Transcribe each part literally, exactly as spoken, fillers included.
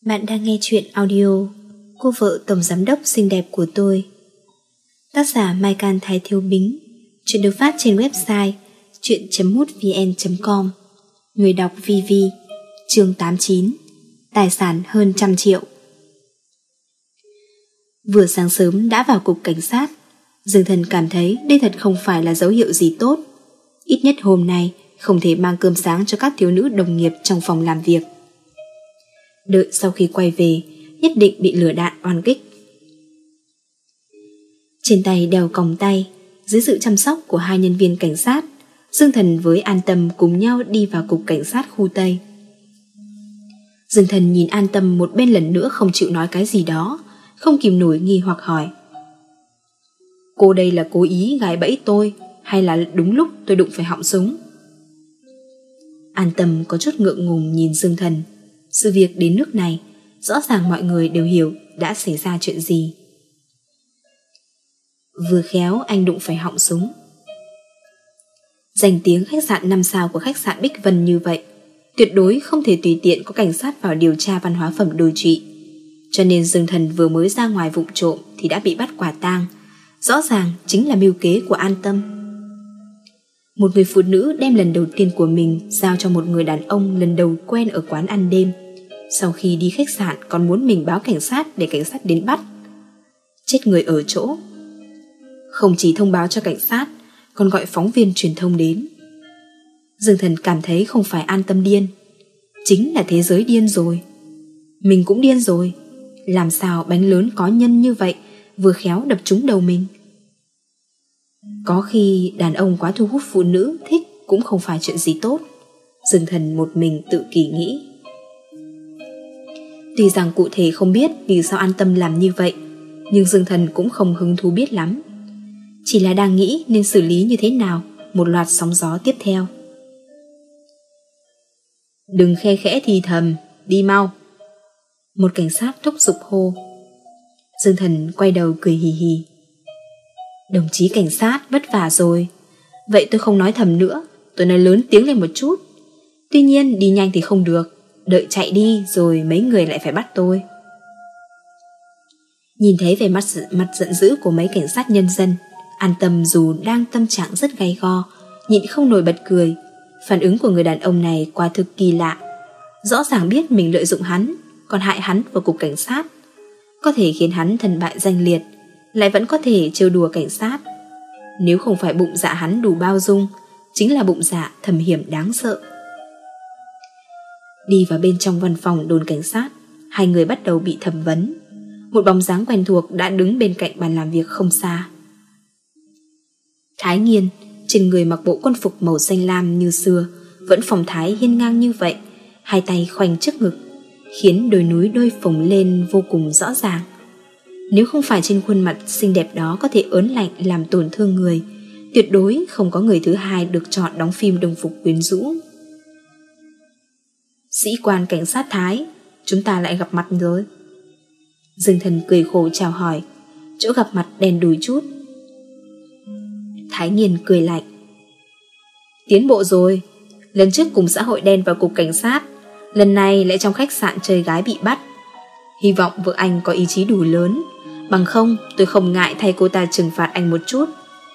Bạn đang nghe chuyện audio Cô vợ tổng giám đốc xinh đẹp của tôi. Tác giả Mai Can Thái Thiếu Bính. Chuyện được phát trên website chuyện chấm mútvn chấm com. Người đọc Vi Vi. Chương tám mươi chín. Tài sản hơn trăm triệu. Vừa sáng sớm đã vào cục cảnh sát, Dương Thần cảm thấy đây thật không phải là dấu hiệu gì tốt. Ít nhất hôm nay không thể mang cơm sáng cho các thiếu nữ đồng nghiệp trong phòng làm việc. Đợi sau khi quay về, nhất định bị lửa đạn oan kích. Trên tay đeo còng tay, dưới sự chăm sóc của hai nhân viên cảnh sát, Dương Thần với An Tâm cùng nhau đi vào cục cảnh sát khu Tây. Dương Thần nhìn An Tâm một bên lần nữa không chịu nói cái gì đó, không kìm nổi nghi hoặc hỏi: cô đây là cố ý gài bẫy tôi, hay là đúng lúc tôi đụng phải họng súng? An Tâm có chút ngượng ngùng nhìn Dương Thần. Sự việc đến nước này, rõ ràng mọi người đều hiểu đã xảy ra chuyện gì. Vừa khéo anh đụng phải họng súng. Danh tiếng khách sạn năm sao của khách sạn Bích Vân như vậy, tuyệt đối không thể tùy tiện có cảnh sát vào điều tra văn hóa phẩm đồi trụy. Cho nên Dương Thần vừa mới ra ngoài vụng trộm thì đã bị bắt quả tang. Rõ ràng chính là mưu kế của An Tâm. Một người phụ nữ đem lần đầu tiên của mình giao cho một người đàn ông lần đầu quen ở quán ăn đêm. Sau khi đi khách sạn còn muốn mình báo cảnh sát để cảnh sát đến bắt. Chết người ở chỗ. Không chỉ thông báo cho cảnh sát, còn gọi phóng viên truyền thông đến. Dương Thần cảm thấy không phải An Tâm điên, chính là thế giới điên rồi. Mình cũng điên rồi. Làm sao bánh lớn có nhân như vậy vừa khéo đập trúng đầu mình? Có khi đàn ông quá thu hút phụ nữ thích cũng không phải chuyện gì tốt. Dương Thần một mình tự kỷ nghĩ. Tuy rằng cụ thể không biết vì sao An Tâm làm như vậy, nhưng Dương Thần cũng không hứng thú biết lắm. Chỉ là đang nghĩ nên xử lý như thế nào một loạt sóng gió tiếp theo. Đừng khe khẽ thì thầm, đi mau. Một cảnh sát thúc giục hô. Dương Thần quay đầu cười hì hì. Đồng chí cảnh sát vất vả rồi. Vậy tôi không nói thầm nữa, tôi nói lớn tiếng lên một chút. Tuy nhiên đi nhanh thì không được, đợi chạy đi rồi mấy người lại phải bắt tôi. Nhìn thấy vẻ mặt, mặt giận dữ của mấy cảnh sát nhân dân, An Tâm dù đang tâm trạng rất gay go, nhịn không nổi bật cười. Phản ứng của người đàn ông này quả thực kỳ lạ. Rõ ràng biết mình lợi dụng hắn, còn hại hắn vào cục cảnh sát, có thể khiến hắn thân bại danh liệt, lại vẫn có thể trêu đùa cảnh sát. Nếu không phải bụng dạ hắn đủ bao dung, chính là bụng dạ thầm hiểm đáng sợ. Đi vào bên trong văn phòng đồn cảnh sát, hai người bắt đầu bị thẩm vấn. Một bóng dáng quen thuộc đã đứng bên cạnh bàn làm việc không xa. Thái Nghiên, trên người mặc bộ quân phục màu xanh lam như xưa, vẫn phong thái hiên ngang như vậy, hai tay khoanh trước ngực, khiến đôi núi đôi phồng lên vô cùng rõ ràng. Nếu không phải trên khuôn mặt xinh đẹp đó có thể ớn lạnh làm tổn thương người, tuyệt đối không có người thứ hai được chọn đóng phim đồng phục quyến rũ. Sĩ quan cảnh sát Thái, chúng ta lại gặp mặt rồi. Dương Thần cười khổ chào hỏi, chỗ gặp mặt đen đùi chút. Thái Nghiên cười lạnh. Tiến bộ rồi, lần trước cùng xã hội đen vào cục cảnh sát, lần này lại trong khách sạn chơi gái bị bắt. Hy vọng vợ anh có ý chí đủ lớn, bằng không tôi không ngại thay cô ta trừng phạt anh một chút.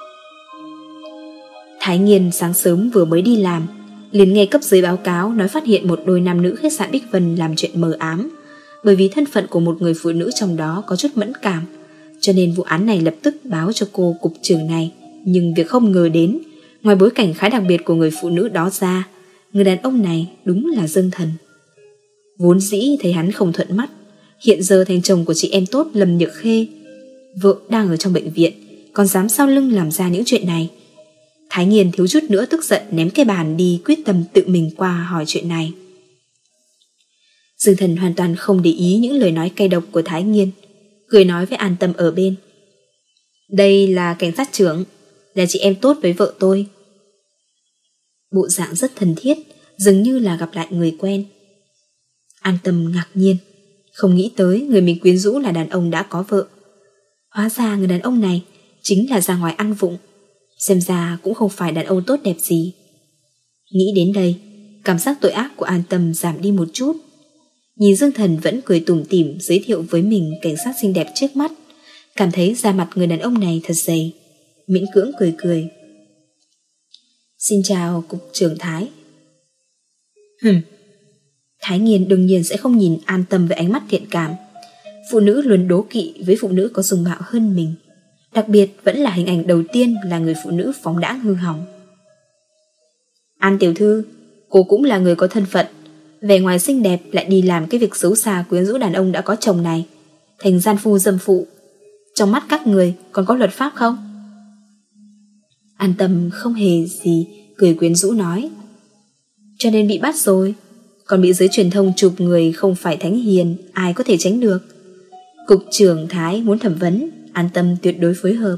Thái Nghiên sáng sớm vừa mới đi làm, liền nghe cấp dưới báo cáo nói phát hiện một đôi nam nữ khách sạn Bích Vân làm chuyện mờ ám. Bởi vì thân phận của một người phụ nữ trong đó có chút mẫn cảm, cho nên vụ án này lập tức báo cho cô cục trưởng này. Nhưng việc không ngờ đến, ngoài bối cảnh khá đặc biệt của người phụ nữ đó ra, người đàn ông này đúng là Dương Thần. Vốn dĩ thấy hắn không thuận mắt, hiện giờ thành chồng của chị em tốt Lâm Nhược Khê, vợ đang ở trong bệnh viện, còn dám sau lưng làm ra những chuyện này. Thái Nghiên thiếu chút nữa tức giận ném cái bàn đi, quyết tâm tự mình qua hỏi chuyện này. Dương Thần hoàn toàn không để ý những lời nói cay độc của Thái Nghiên, cười nói với An Tâm ở bên. Đây là cảnh sát trưởng, là chị em tốt với vợ tôi. Bộ dạng rất thân thiết, dường như là gặp lại người quen. An Tâm ngạc nhiên, không nghĩ tới người mình quyến rũ là đàn ông đã có vợ. Hóa ra người đàn ông này chính là ra ngoài ăn vụng, xem ra cũng không phải đàn ông tốt đẹp gì. Nghĩ đến đây, cảm giác tội ác của An Tâm giảm đi một chút. Nhìn Dương Thần vẫn cười tủm tỉm giới thiệu với mình cảnh sát xinh đẹp trước mắt, cảm thấy da mặt người đàn ông này thật dày, miễn cưỡng cười cười. Xin chào cục trưởng Thái. Hừm. Thái Nghiên đương nhiên sẽ không nhìn An Tâm với ánh mắt thiện cảm. Phụ nữ luôn đố kỵ với phụ nữ có dung mạo hơn mình, đặc biệt vẫn là hình ảnh đầu tiên là người phụ nữ phóng đãng hư hỏng. An tiểu thư, cô cũng là người có thân phận, vẻ ngoài xinh đẹp lại đi làm cái việc xấu xa quyến rũ đàn ông đã có chồng này, thành gian phu dâm phụ. Trong mắt các người còn có luật pháp không? An Tâm không hề gì, cười quyến rũ nói. Cho nên bị bắt rồi, còn bị giới truyền thông chụp người không phải thánh hiền, ai có thể tránh được. Cục trưởng Thái muốn thẩm vấn, An Tâm tuyệt đối phối hợp.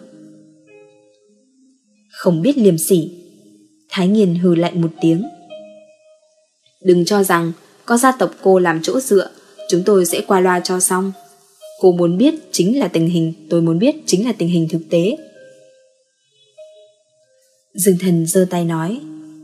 Không biết liêm sỉ. Thái Nghiên hừ lạnh một tiếng. Đừng cho rằng có gia tộc cô làm chỗ dựa, chúng tôi sẽ qua loa cho xong. Cô muốn biết chính là tình hình, tôi muốn biết chính là tình hình thực tế. Dương Thần giơ tay nói.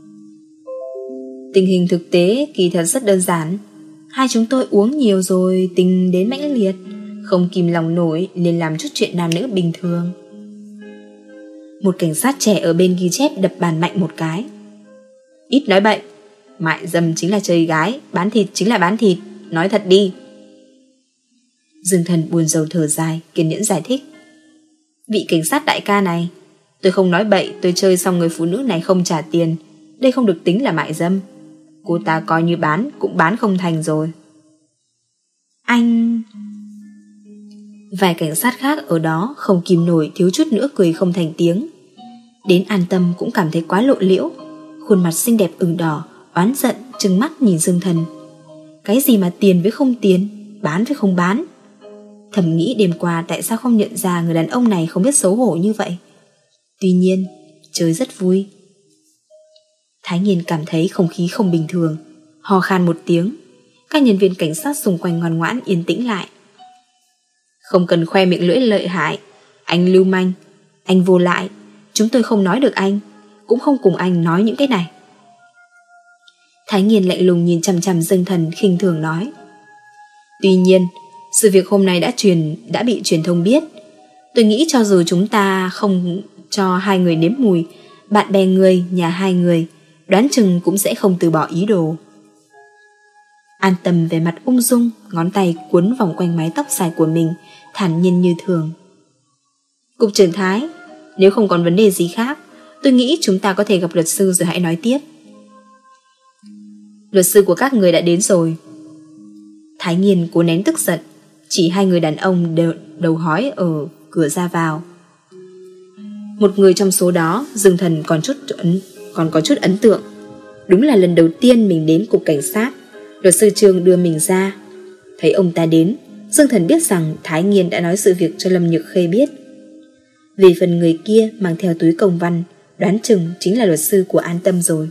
Tình hình thực tế kỳ thật rất đơn giản. Hai chúng tôi uống nhiều rồi, tình đến mãnh liệt, không kìm lòng nổi nên làm chút chuyện nam nữ bình thường. Một cảnh sát trẻ ở bên ghi chép đập bàn mạnh một cái. Ít nói bậy, mại dâm chính là chơi gái, bán thịt chính là bán thịt, nói thật đi. Dương Thần buồn rầu thở dài, kiên nhẫn giải thích. Vị cảnh sát đại ca này, tôi không nói bậy, tôi chơi xong người phụ nữ này không trả tiền, đây không được tính là mại dâm. Cô ta coi như bán cũng bán không thành rồi. Anh... Vài cảnh sát khác ở đó không kìm nổi thiếu chút nữa cười không thành tiếng. Đến An Tâm cũng cảm thấy quá lộ liễu, khuôn mặt xinh đẹp ửng đỏ, oán giận trừng mắt nhìn Dương Thần. Cái gì mà tiền với không tiền, bán với không bán. Thầm nghĩ đêm qua tại sao không nhận ra người đàn ông này không biết xấu hổ như vậy. Tuy nhiên, chơi rất vui. Thái Nghiên cảm thấy không khí không bình thường, ho khan một tiếng. Các nhân viên cảnh sát xung quanh ngoan ngoãn yên tĩnh lại. Không cần khoe miệng lưỡi lợi hại. Anh lưu manh, anh vô lại, chúng tôi không nói được anh, cũng không cùng anh nói những cái này. Thái Nghiên lạnh lùng nhìn chằm chằm Dương Thần khinh thường nói. Tuy nhiên, sự việc hôm nay đã truyền đã bị truyền thông biết. Tôi nghĩ cho dù chúng ta không cho hai người nếm mùi, bạn bè người, nhà hai người đoán chừng cũng sẽ không từ bỏ ý đồ. An Tâm về mặt ung dung, ngón tay cuốn vòng quanh mái tóc dài của mình, thản nhiên như thường. Cục trưởng Thái, nếu không còn vấn đề gì khác, tôi nghĩ chúng ta có thể gặp luật sư rồi hãy nói tiếp. Luật sư của các người đã đến rồi. Thái Nghiên cố nén tức giận, chỉ hai người đàn ông đều đầu hói ở cửa ra vào. Một người trong số đó, Dương Thần còn chút ấn, còn có chút ấn tượng. Đúng là lần đầu tiên mình đến cục cảnh sát, luật sư Trương đưa mình ra. Thấy ông ta đến, Dương Thần biết rằng Thái Nghiên đã nói sự việc cho Lâm Nhược Khê biết. Về phần người kia mang theo túi công văn, đoán chừng chính là luật sư của An Tâm rồi.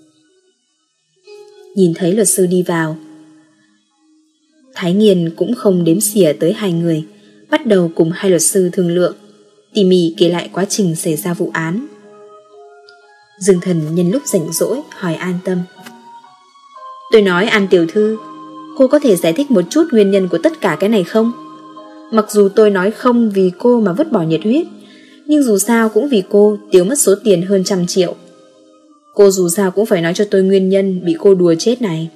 Nhìn thấy luật sư đi vào, Thái Nghiên cũng không đếm xỉa tới hai người, bắt đầu cùng hai luật sư thương lượng, tỉ mỉ kể lại quá trình xảy ra vụ án. Dương Thần nhân lúc rảnh rỗi hỏi An Tâm. Tôi nói An tiểu thư, cô có thể giải thích một chút nguyên nhân của tất cả cái này không? Mặc dù tôi nói không vì cô mà vứt bỏ nhiệt huyết, nhưng dù sao cũng vì cô tiêu mất số tiền hơn trăm triệu. Cô dù sao cũng phải nói cho tôi nguyên nhân bị cô đùa chết này.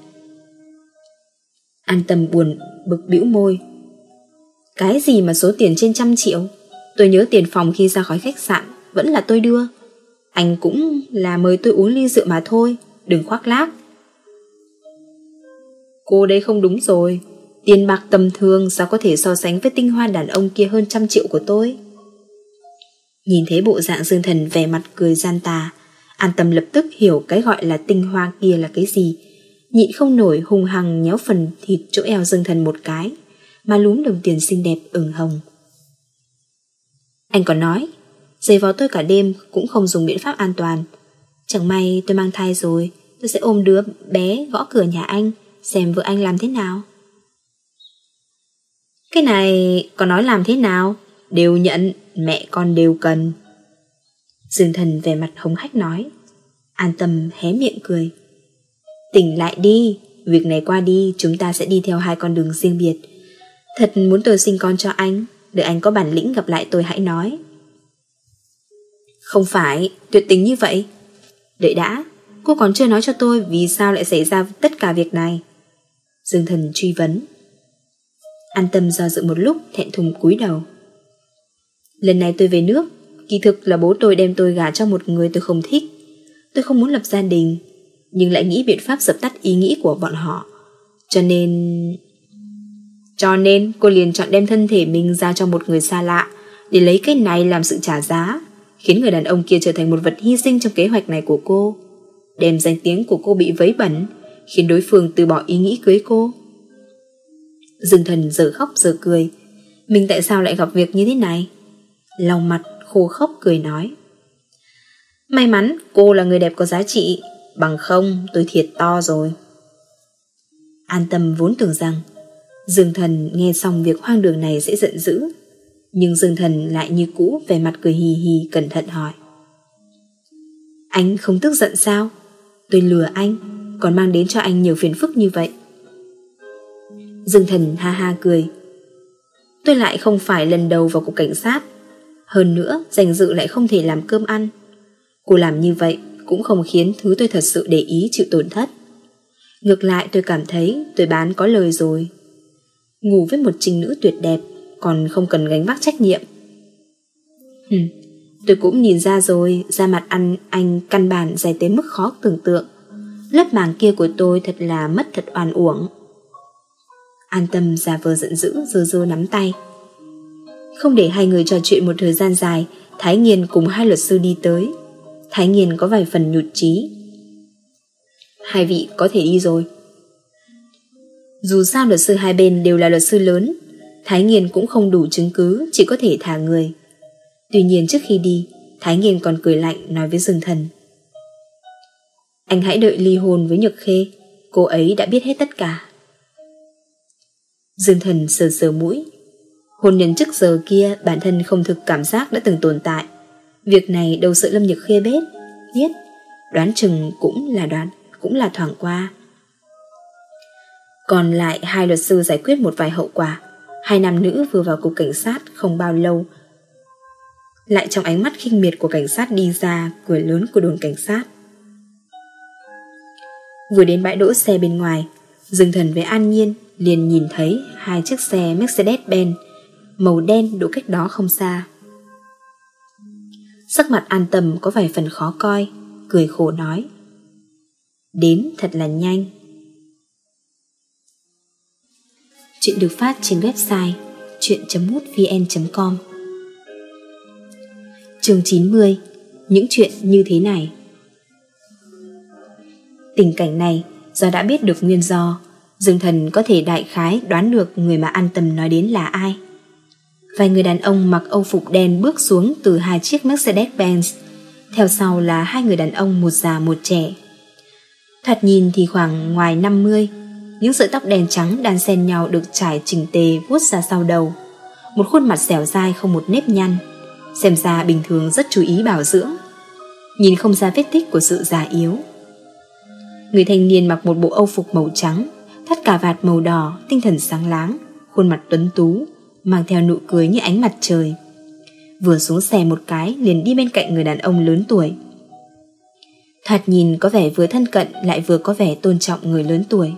An Tâm buồn bực bĩu môi. Cái gì mà số tiền trên trăm triệu? Tôi nhớ tiền phòng khi ra khỏi khách sạn vẫn là tôi đưa. Anh cũng là mời tôi uống ly rượu mà thôi, đừng khoác lác. Cô đây không đúng rồi. Tiền bạc tầm thường sao có thể so sánh với tinh hoa đàn ông kia hơn trăm triệu của tôi? Nhìn thấy bộ dạng Dương Thần vẻ mặt cười gian tà, An Tâm lập tức hiểu cái gọi là tinh hoa kia là cái gì, nhịn không nổi hung hăng nhéo phần thịt chỗ eo Dương Thần một cái, mà lúm đồng tiền xinh đẹp ửng hồng. Anh còn nói, giày vò tôi cả đêm cũng không dùng biện pháp an toàn. Chẳng may tôi mang thai rồi, tôi sẽ ôm đứa bé gõ cửa nhà anh, xem vợ anh làm thế nào. Cái này còn nói làm thế nào? Đều nhận, mẹ con đều cần. Dương Thần vẻ mặt hống hách nói. An Tâm hé miệng cười. Tỉnh lại đi, việc này qua đi chúng ta sẽ đi theo hai con đường riêng biệt. Thật muốn tôi sinh con cho anh, đợi anh có bản lĩnh gặp lại tôi hãy nói. Không phải, tuyệt tình như vậy. Đợi đã, cô còn chưa nói cho tôi vì sao lại xảy ra tất cả việc này. Dương Thần truy vấn. An Tâm do dự một lúc, thẹn thùng cúi đầu. Lần này tôi về nước, kỳ thực là bố tôi đem tôi gả cho một người tôi không thích. Tôi không muốn lập gia đình, nhưng lại nghĩ biện pháp dập tắt ý nghĩ của bọn họ. Cho nên... Cho nên cô liền chọn đem thân thể mình ra cho một người xa lạ, để lấy cái này làm sự trả giá, khiến người đàn ông kia trở thành một vật hy sinh trong kế hoạch này của cô, đem danh tiếng của cô bị vấy bẩn, khiến đối phương từ bỏ ý nghĩ cưới cô. Dương Thần giờ khóc giờ cười. Mình tại sao lại gặp việc như thế này? Lau mặt khô khốc cười nói. May mắn cô là người đẹp có giá trị, bằng không tôi thiệt to rồi. An Tâm vốn tưởng rằng Dương Thần nghe xong việc hoang đường này sẽ giận dữ, nhưng Dương Thần lại như cũ vẻ mặt cười hì hì cẩn thận hỏi. Anh không tức giận sao? Tôi lừa anh, còn mang đến cho anh nhiều phiền phức như vậy. Dương Thần ha ha cười. Tôi lại không phải lần đầu vào cục cảnh sát, hơn nữa danh dự lại không thể làm cơm ăn. Cô làm như vậy cũng không khiến thứ tôi thật sự để ý chịu tổn thất. Ngược lại tôi cảm thấy tôi bán có lời rồi. Ngủ với một trinh nữ tuyệt đẹp, còn không cần gánh vác trách nhiệm. Hừm, tôi cũng nhìn ra rồi, da mặt ăn anh căn bản dày tới mức khó tưởng tượng. Lớp màng kia của tôi thật là mất thật oan uổng. An Tâm giả vờ giận dữ, giơ giơ nắm tay. Không để hai người trò chuyện một thời gian dài, Thái Nghiên cùng hai luật sư đi tới. Thái Nghiên có vài phần nhụt chí. Hai vị có thể đi rồi. Dù sao luật sư hai bên đều là luật sư lớn, Thái Nghiên cũng không đủ chứng cứ, chỉ có thể thả người. Tuy nhiên trước khi đi, Thái Nghiên còn cười lạnh nói với Dương Thần. Anh hãy đợi ly hôn với Nhược Khê, cô ấy đã biết hết tất cả. Dương Thần sờ sờ mũi. Hôn nhân trước giờ kia bản thân không thực cảm giác đã từng tồn tại. Việc này đâu sợ Lâm Nhược Khê biết, biết, đoán chừng cũng là đoán, cũng là thoảng qua. Còn lại hai luật sư giải quyết một vài hậu quả. Hai nam nữ vừa vào cục cảnh sát không bao lâu, lại trong ánh mắt khinh miệt của cảnh sát đi ra cửa lớn của đồn cảnh sát. Vừa đến bãi đỗ xe bên ngoài, Dương Thần với An Nhiên liền nhìn thấy hai chiếc xe Mercedes-Benz màu đen đỗ cách đó không xa. Sắc mặt An Tâm có vài phần khó coi, cười khổ nói. Đến thật là nhanh. Chuyện được phát trên website chuyện chấm mútvn chấm com. Chương chín mươi. Những chuyện như thế này. Tình cảnh này, do đã biết được nguyên do, Dương Thần có thể đại khái đoán được người mà An Tâm nói đến là ai. Vài người đàn ông mặc âu phục đen bước xuống từ hai chiếc Mercedes-Benz, theo sau là hai người đàn ông một già một trẻ. Thoạt nhìn thì khoảng ngoài năm mươi, những sợi tóc đen trắng đan xen nhau được trải chỉnh tề vuốt ra sau đầu, một khuôn mặt dẻo dai không một nếp nhăn, xem ra bình thường rất chú ý bảo dưỡng, nhìn không ra vết tích của sự già yếu. Người thanh niên mặc một bộ âu phục màu trắng, thắt cà vạt màu đỏ, tinh thần sáng láng, khuôn mặt tuấn tú, mang theo nụ cười như ánh mặt trời. Vừa xuống xe một cái liền đi bên cạnh người đàn ông lớn tuổi. Thoạt nhìn có vẻ vừa thân cận lại vừa có vẻ tôn trọng người lớn tuổi.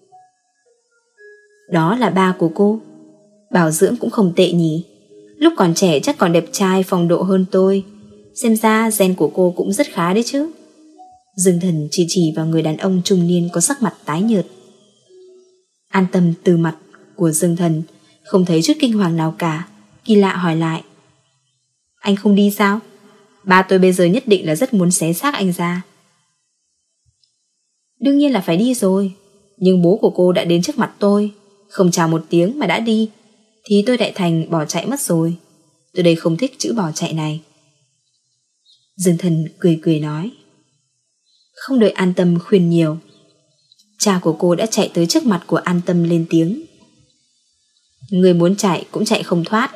Đó là ba của cô. Bảo dưỡng cũng không tệ nhỉ. Lúc còn trẻ chắc còn đẹp trai phong độ hơn tôi. Xem ra gen của cô cũng rất khá đấy chứ. Dương Thần chỉ chỉ vào người đàn ông trung niên có sắc mặt tái nhợt. An Tâm từ mặt của Dương Thần không thấy chút kinh hoàng nào cả, kỳ lạ hỏi lại. Anh không đi sao? Ba tôi bây giờ nhất định là rất muốn xé xác anh ra. Đương nhiên là phải đi rồi, nhưng bố của cô đã đến trước mặt tôi, không chào một tiếng mà đã đi, thì tôi đại thành bỏ chạy mất rồi. Tôi đây không thích chữ bỏ chạy này. Dương Thần cười cười nói. Không đợi An Tâm khuyên nhiều, cha của cô đã chạy tới trước mặt của An Tâm lên tiếng. Người muốn chạy cũng chạy không thoát.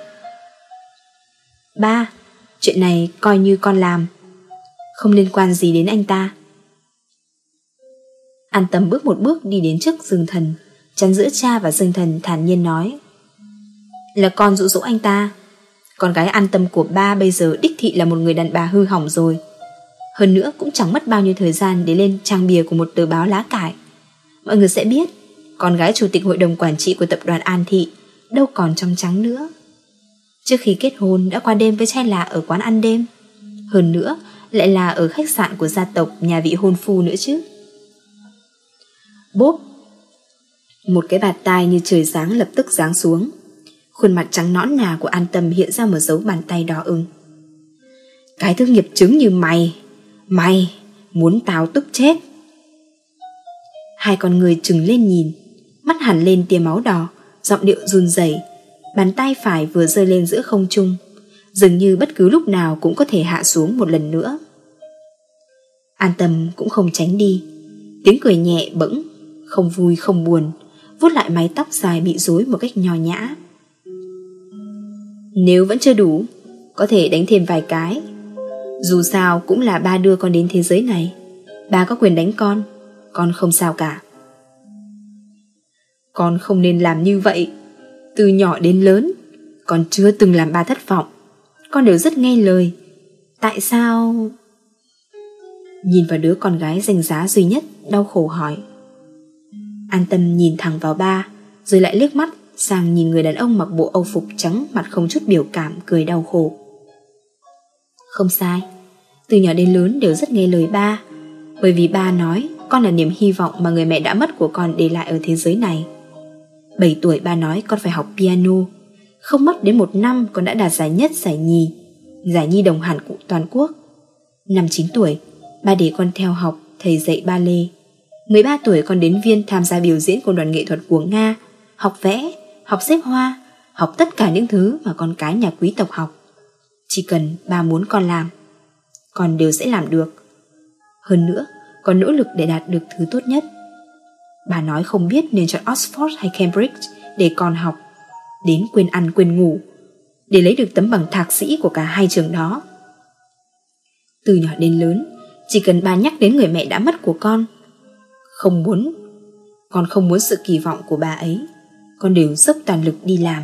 Ba, chuyện này coi như con làm, không liên quan gì đến anh ta. An Tâm bước một bước đi đến trước Dương Thần, chắn giữa cha và Dương Thần, thản nhiên nói: Là con dụ dỗ anh ta. Con gái An Tâm của ba bây giờ đích thị là một người đàn bà hư hỏng rồi. Hơn nữa cũng chẳng mất bao nhiêu thời gian để lên trang bìa của một tờ báo lá cải. Mọi người sẽ biết con gái chủ tịch hội đồng quản trị của tập đoàn An Thị đâu còn trong trắng nữa. Trước khi kết hôn đã qua đêm với trai lạ ở quán ăn đêm, hơn nữa lại là ở khách sạn của gia tộc nhà vị hôn phu nữa chứ. Bốp! Một cái bạt tai như trời giáng lập tức giáng xuống. Khuôn mặt trắng nõn nà của An Tâm hiện ra một dấu bàn tay đỏ ửng. Cái thứ nghiệp chứng như mày, mày muốn tao tức chết. Hai con người trừng lên nhìn, mắt hẳn lên tia máu đỏ, giọng điệu run rẩy, bàn tay phải vừa giơ lên giữa không trung, dường như bất cứ lúc nào cũng có thể hạ xuống một lần nữa. An Tâm cũng không tránh đi, tiếng cười nhẹ bẫng, không vui không buồn, vuốt lại mái tóc dài bị rối một cách nho nhã. Nếu vẫn chưa đủ, có thể đánh thêm vài cái. Dù sao cũng là ba đưa con đến thế giới này, ba có quyền đánh con, con không sao cả. Con không nên làm như vậy. Từ nhỏ đến lớn, con chưa từng làm ba thất vọng. Con đều rất nghe lời. Tại sao... Nhìn vào đứa con gái danh giá duy nhất, đau khổ hỏi. An Tâm nhìn thẳng vào ba, rồi lại liếc mắt sang nhìn người đàn ông mặc bộ âu phục trắng, mặt không chút biểu cảm, cười đau khổ. Không sai, từ nhỏ đến lớn đều rất nghe lời ba, bởi vì ba nói con là niềm hy vọng mà người mẹ đã mất của con để lại ở thế giới này. Bảy tuổi ba nói con phải học piano, không mất đến một năm con đã đạt giải nhất, giải nhì, giải nhi đồng hẳn của toàn quốc. Năm chín tuổi, ba để con theo học thầy dạy ba lê. Mười ba tuổi con đến Viên tham gia biểu diễn của đoàn nghệ thuật của Nga, học vẽ, học xếp hoa, học tất cả những thứ mà con cái nhà quý tộc học. Chỉ cần ba muốn con làm, con đều sẽ làm được. Hơn nữa, con nỗ lực để đạt được thứ tốt nhất. Bà nói không biết nên chọn Oxford hay Cambridge để con học, đến quên ăn quên ngủ, để lấy được tấm bằng thạc sĩ của cả hai trường đó. Từ nhỏ đến lớn, chỉ cần bà nhắc đến người mẹ đã mất của con, không muốn, con không muốn sự kỳ vọng của bà ấy, con đều dốc toàn lực đi làm.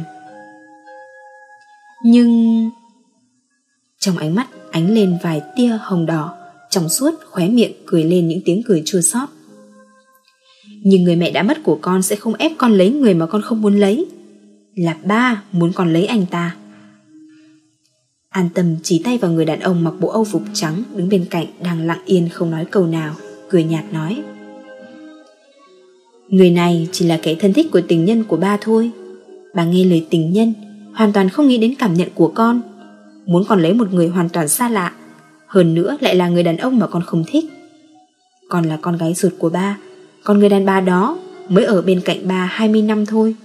Nhưng... Trong ánh mắt ánh lên vài tia hồng đỏ, trong suốt, khóe miệng cười lên những tiếng cười chua xót. Nhưng người mẹ đã mất của con sẽ không ép con lấy người mà con không muốn lấy. Là ba muốn con lấy anh ta. An Tâm chỉ tay vào người đàn ông mặc bộ âu phục trắng đứng bên cạnh đang lặng yên không nói câu nào, cười nhạt nói. Người này chỉ là kẻ thân thích của tình nhân của ba thôi. Bà nghe lời tình nhân, hoàn toàn không nghĩ đến cảm nhận của con, muốn con lấy một người hoàn toàn xa lạ, hơn nữa lại là người đàn ông mà con không thích. Con là con gái ruột của ba, còn người đàn bà đó mới ở bên cạnh ba hai mươi năm thôi.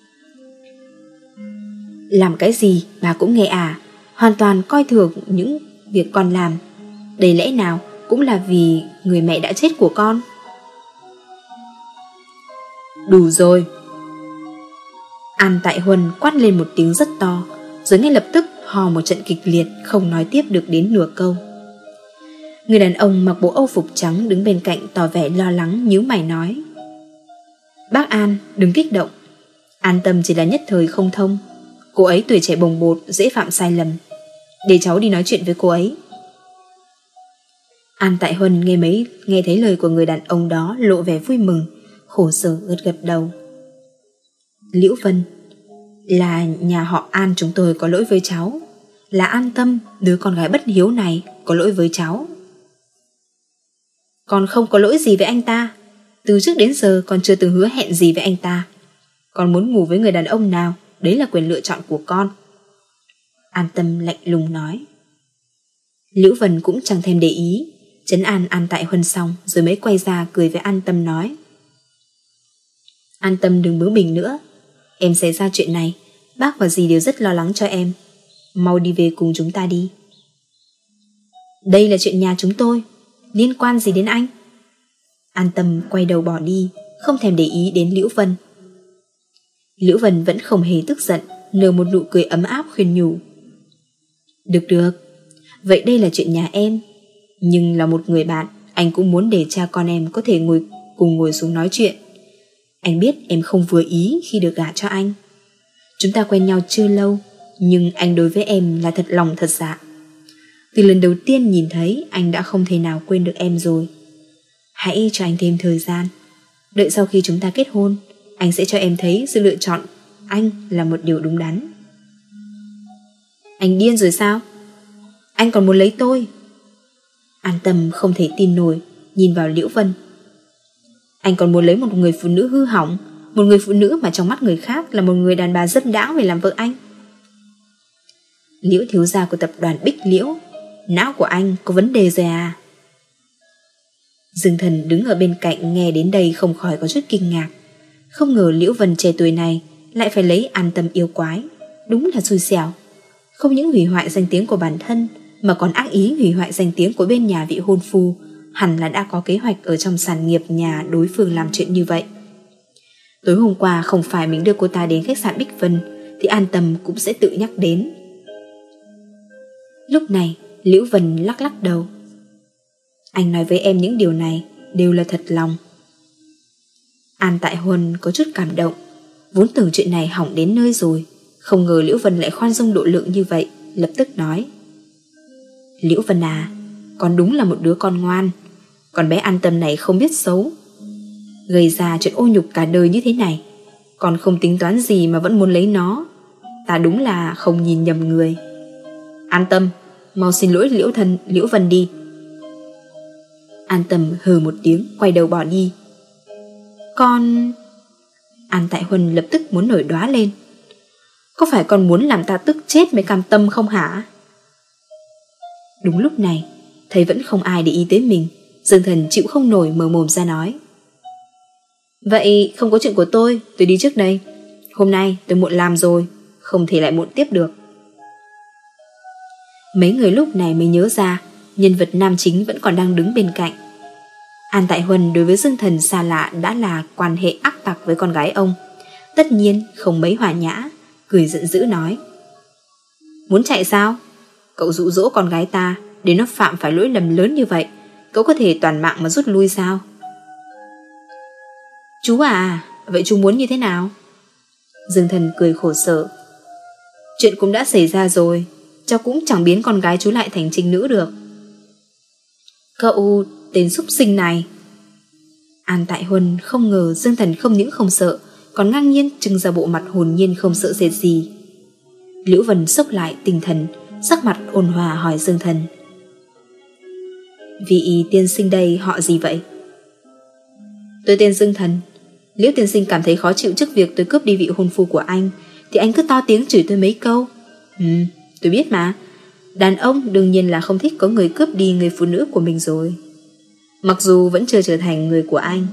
Làm cái gì bà cũng nghe à, hoàn toàn coi thường những việc con làm. Đây lẽ nào cũng là vì người mẹ đã chết của con. Đủ rồi. An Tại Huân quát lên một tiếng rất to, rồi ngay lập tức hò một trận kịch liệt, không nói tiếp được đến nửa câu. Người đàn ông mặc bộ âu phục trắng đứng bên cạnh tỏ vẻ lo lắng, nhíu mày nói. Bác An, đừng kích động. An Tâm chỉ là nhất thời không thông. Cô ấy tuổi trẻ bồng bột, dễ phạm sai lầm. Để cháu đi nói chuyện với cô ấy. An Tại Huân nghe mấy nghe thấy lời của người đàn ông đó lộ vẻ vui mừng, khổ sở gật gật đầu. Liễu Vân, là nhà họ An chúng tôi có lỗi với cháu. Là An Tâm, đứa con gái bất hiếu này, có lỗi với cháu. Con không có lỗi gì với anh ta. Từ trước đến giờ con chưa từng hứa hẹn gì với anh ta. Con muốn ngủ với người đàn ông nào, đấy là quyền lựa chọn của con. An Tâm lạnh lùng nói. Liễu Vân cũng chẳng thèm để ý, trấn an An Tại Huân xong rồi mới quay ra cười với An Tâm nói. An Tâm đừng bướng bỉnh nữa. Em xảy ra chuyện này, bác và dì đều rất lo lắng cho em. Mau đi về cùng chúng ta đi. Đây là chuyện nhà chúng tôi, liên quan gì đến anh? An Tâm quay đầu bỏ đi, không thèm để ý đến Liễu Vân. Liễu Vân vẫn không hề tức giận, nở một nụ cười ấm áp khuyên nhủ. Được được, vậy đây là chuyện nhà em, nhưng là một người bạn, anh cũng muốn để cha con em có thể ngồi cùng ngồi xuống nói chuyện. Anh biết em không vừa ý khi được gả cho anh. Chúng ta quen nhau chưa lâu, nhưng anh đối với em là thật lòng thật dạ. Từ lần đầu tiên nhìn thấy, anh đã không thể nào quên được em rồi. Hãy cho anh thêm thời gian. Đợi sau khi chúng ta kết hôn, anh sẽ cho em thấy sự lựa chọn anh là một điều đúng đắn. Anh điên rồi sao? Anh còn muốn lấy tôi? An Tâm không thể tin nổi, nhìn vào Liễu Vân. Anh còn muốn lấy một người phụ nữ hư hỏng, một người phụ nữ mà trong mắt người khác là một người đàn bà dâm đãng về làm vợ anh. Liễu thiếu gia của tập đoàn Bích Liễu, não của anh có vấn đề rồi à? Dương Thần đứng ở bên cạnh nghe đến đây không khỏi có chút kinh ngạc. Không ngờ Liễu Vân trẻ tuổi này lại phải lấy An Tâm yêu quái, đúng là xui xẻo. Không những hủy hoại danh tiếng của bản thân mà còn ác ý hủy hoại danh tiếng của bên nhà vị hôn phu. Hẳn là đã có kế hoạch ở trong sản nghiệp nhà đối phương làm chuyện như vậy. Tối hôm qua không phải mình đưa cô ta đến khách sạn Bích Vân thì An Tâm cũng sẽ tự nhắc đến. Lúc này Liễu Vân lắc lắc đầu. Anh nói với em những điều này đều là thật lòng. An Tại Huân có chút cảm động, vốn tưởng chuyện này hỏng đến nơi rồi, không ngờ Liễu Vân lại khoan dung độ lượng như vậy, lập tức nói. Liễu Vân à, con đúng là một đứa con ngoan. Con bé An Tâm này không biết xấu, gây ra chuyện ô nhục cả đời như thế này. Con không tính toán gì mà vẫn muốn lấy nó. Ta đúng là không nhìn nhầm người. An Tâm, mau xin lỗi Liễu Thân, Liễu Vân đi. An Tâm hừ một tiếng, quay đầu bỏ đi. Con... An Tại Huân lập tức muốn nổi đoá lên. Có phải con muốn làm ta tức chết mới cam tâm không hả? Đúng lúc này, thấy vẫn không ai để ý tới mình, Dương Thần chịu không nổi mở mồm ra nói. Vậy không có chuyện của tôi, tôi đi trước đây. Hôm nay tôi muộn làm rồi, không thể lại muộn tiếp được. Mấy người lúc này mới nhớ ra nhân vật nam chính vẫn còn đang đứng bên cạnh. An Tại Huân đối với Dương Thần xa lạ đã là quan hệ ác tặc với con gái ông, tất nhiên không mấy hòa nhã, cười giận dữ nói. Muốn chạy sao? Cậu dụ dỗ con gái ta để nó phạm phải lỗi lầm lớn như vậy, cậu có thể toàn mạng mà rút lui sao? Chú à, vậy chú muốn như thế nào? Dương Thần cười khổ sở. Chuyện cũng đã xảy ra rồi, cháu cũng chẳng biến con gái chú lại thành trinh nữ được. Cậu, tên súc sinh này. An Tại Huân không ngờ Dương Thần không những không sợ, còn ngang nhiên trưng ra bộ mặt hồn nhiên không sợ sệt gì. Liễu Vân sốc lại tinh thần, sắc mặt ôn hòa hỏi Dương Thần. Vị tiên sinh đây họ gì vậy? Tôi tên Dương Thần. Liễu tiên sinh cảm thấy khó chịu trước việc tôi cướp đi vị hôn phu của anh thì anh cứ to tiếng chửi tôi mấy câu. Ừ, tôi biết mà. Đàn ông đương nhiên là không thích có người cướp đi người phụ nữ của mình rồi, mặc dù vẫn chưa trở thành người của anh.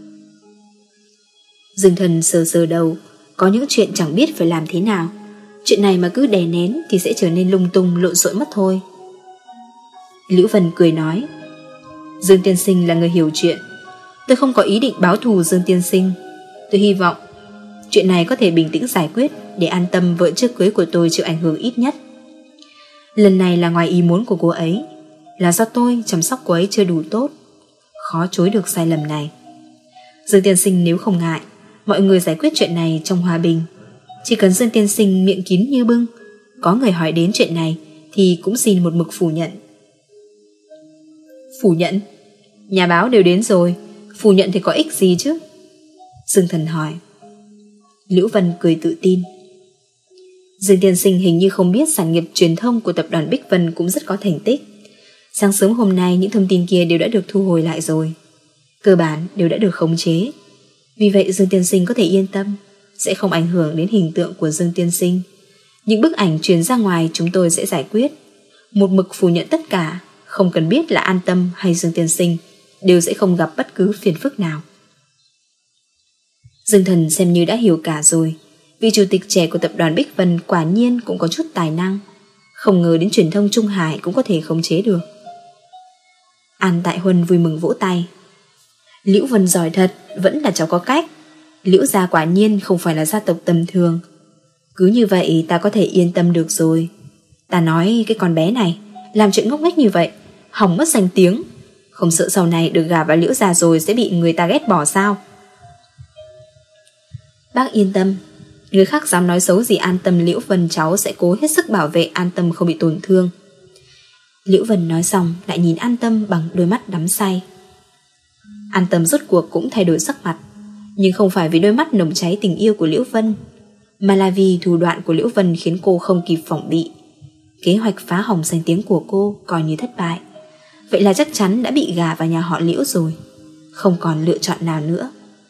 Dương Thần sờ sờ đầu, có những chuyện chẳng biết phải làm thế nào. Chuyện này mà cứ đè nén thì sẽ trở nên lung tung lộn xộn mất thôi. Liễu Vân cười nói. Dương tiên sinh là người hiểu chuyện. Tôi không có ý định báo thù Dương tiên sinh. Tôi hy vọng chuyện này có thể bình tĩnh giải quyết để an tâm vợ trước cưới của tôi chịu ảnh hưởng ít nhất. Lần này là ngoài ý muốn của cô ấy, là do tôi chăm sóc cô ấy chưa đủ tốt, khó chối được sai lầm này. Dương tiên sinh nếu không ngại, mọi người giải quyết chuyện này trong hòa bình. Chỉ cần Dương tiên sinh miệng kín như bưng, có người hỏi đến chuyện này thì cũng xin một mực phủ nhận. Phủ nhận? Nhà báo đều đến rồi, phủ nhận thì có ích gì chứ? Dương Thần hỏi. Liễu Vân cười tự tin. Dương tiên sinh hình như không biết sản nghiệp truyền thông của tập đoàn Bích Vân cũng rất có thành tích. Sáng sớm hôm nay những thông tin kia đều đã được thu hồi lại rồi, cơ bản đều đã được khống chế. Vì vậy Dương tiên sinh có thể yên tâm, sẽ không ảnh hưởng đến hình tượng của Dương tiên sinh. Những bức ảnh truyền ra ngoài chúng tôi sẽ giải quyết. Một mực phủ nhận tất cả, không cần biết là An Tâm hay Dương tiên sinh, đều sẽ không gặp bất cứ phiền phức nào. Dương Thần xem như đã hiểu cả rồi. Vị chủ tịch trẻ của tập đoàn Bích Vân quả nhiên cũng có chút tài năng, không ngờ đến truyền thông Trung Hải cũng có thể khống chế được. An Tại Huân vui mừng vỗ tay. Liễu Vân giỏi thật, vẫn là cháu có cách. Liễu gia quả nhiên không phải là gia tộc tầm thường. Cứ như vậy ta có thể yên tâm được rồi. Ta nói cái con bé này làm chuyện ngốc nghếch như vậy, hỏng mất danh tiếng, Không sợ sau này được gả vào Liễu gia rồi sẽ bị người ta ghét bỏ sao? Bác yên tâm, người khác dám nói xấu gì An Tâm Liễu Vân cháu sẽ cố hết sức bảo vệ An Tâm không bị tổn thương. Liễu Vân nói xong lại nhìn An Tâm bằng đôi mắt đắm say. An Tâm rốt cuộc cũng thay đổi sắc mặt, nhưng không phải vì đôi mắt nồng cháy tình yêu của Liễu Vân, mà là vì thủ đoạn của Liễu Vân khiến cô không kịp phòng bị. Kế hoạch phá hỏng danh tiếng của cô coi như thất bại. Vậy là chắc chắn đã bị gả vào nhà họ Liễu rồi, không còn lựa chọn nào nữa.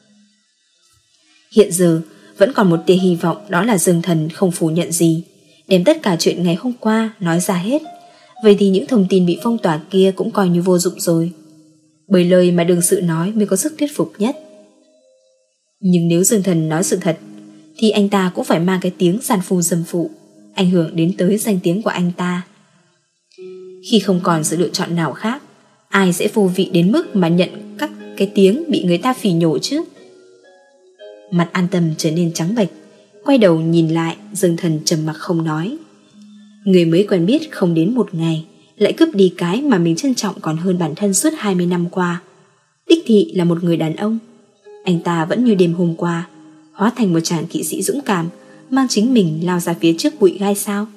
Hiện giờ vẫn còn một tia hy vọng, đó là Dương Thần không phủ nhận gì, đem tất cả chuyện ngày hôm qua nói ra hết. Vậy thì những thông tin bị phong tỏa kia cũng coi như vô dụng rồi, bởi lời mà Đường Sự nói mới có sức thuyết phục nhất. Nhưng nếu Dương Thần nói sự thật thì anh ta cũng phải mang cái tiếng gian phu dâm phụ, ảnh hưởng đến tới danh tiếng của anh ta. Khi không còn sự lựa chọn nào khác, ai sẽ vô vị đến mức mà nhận các cái tiếng bị người ta phỉ nhổ chứ? Mặt An Tâm trở nên trắng bệch, quay đầu nhìn lại. Dương Thần trầm mặc không nói. Người mới quen biết không đến một ngày lại cướp đi cái mà mình trân trọng còn hơn bản thân suốt hai mươi năm qua. Đích thị là một người đàn ông. Anh ta vẫn như đêm hôm qua, hóa thành một chàng kỵ sĩ dũng cảm, mang chính mình lao ra phía trước bụi gai sao?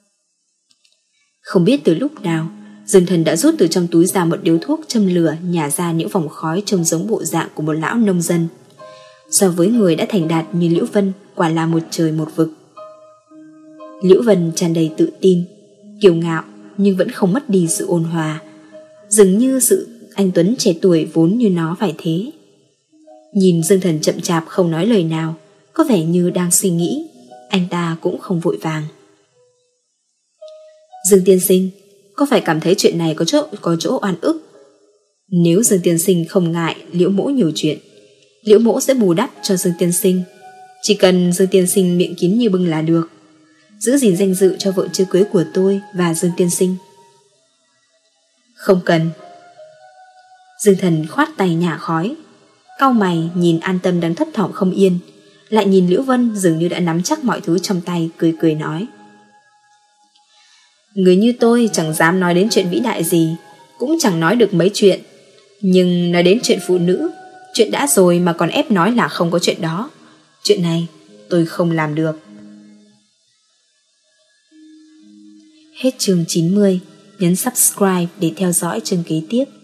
Không biết từ lúc nào, Dương Thần đã rút từ trong túi ra một điếu thuốc châm lửa, nhả ra những vòng khói trông giống bộ dạng của một lão nông dân. So với người đã thành đạt như Liễu Vân, quả là một trời một vực. Liễu Vân tràn đầy tự tin, kiêu ngạo, nhưng vẫn không mất đi sự ôn hòa, dường như sự anh tuấn trẻ tuổi vốn như nó phải thế. Nhìn Dương Thần chậm chạp không nói lời nào, có vẻ như đang suy nghĩ, anh ta cũng không vội vàng. Dương tiên sinh, có phải cảm thấy chuyện này có chỗ, có chỗ oan ức? Nếu Dương tiên sinh không ngại Liễu mỗ nhiều chuyện, Liễu mỗ sẽ bù đắp cho Dương tiên sinh. Chỉ cần Dương tiên sinh miệng kín như bưng là được, giữ gìn danh dự cho vợ chưa cưới của tôi và Dương tiên sinh. Không cần. Dương Thần khoát tay nhả khói, cau mày nhìn An Tâm đang thấp thỏm không yên, lại nhìn Liễu Vân dường như đã nắm chắc mọi thứ trong tay, cười cười nói: Người như tôi chẳng dám nói đến chuyện vĩ đại gì, cũng chẳng nói được mấy chuyện, nhưng nói đến chuyện phụ nữ, chuyện đã rồi mà còn ép nói là không có chuyện đó, chuyện này tôi không làm được. Hết chương chín mươi, nhấn subscribe để theo dõi chương kế tiếp.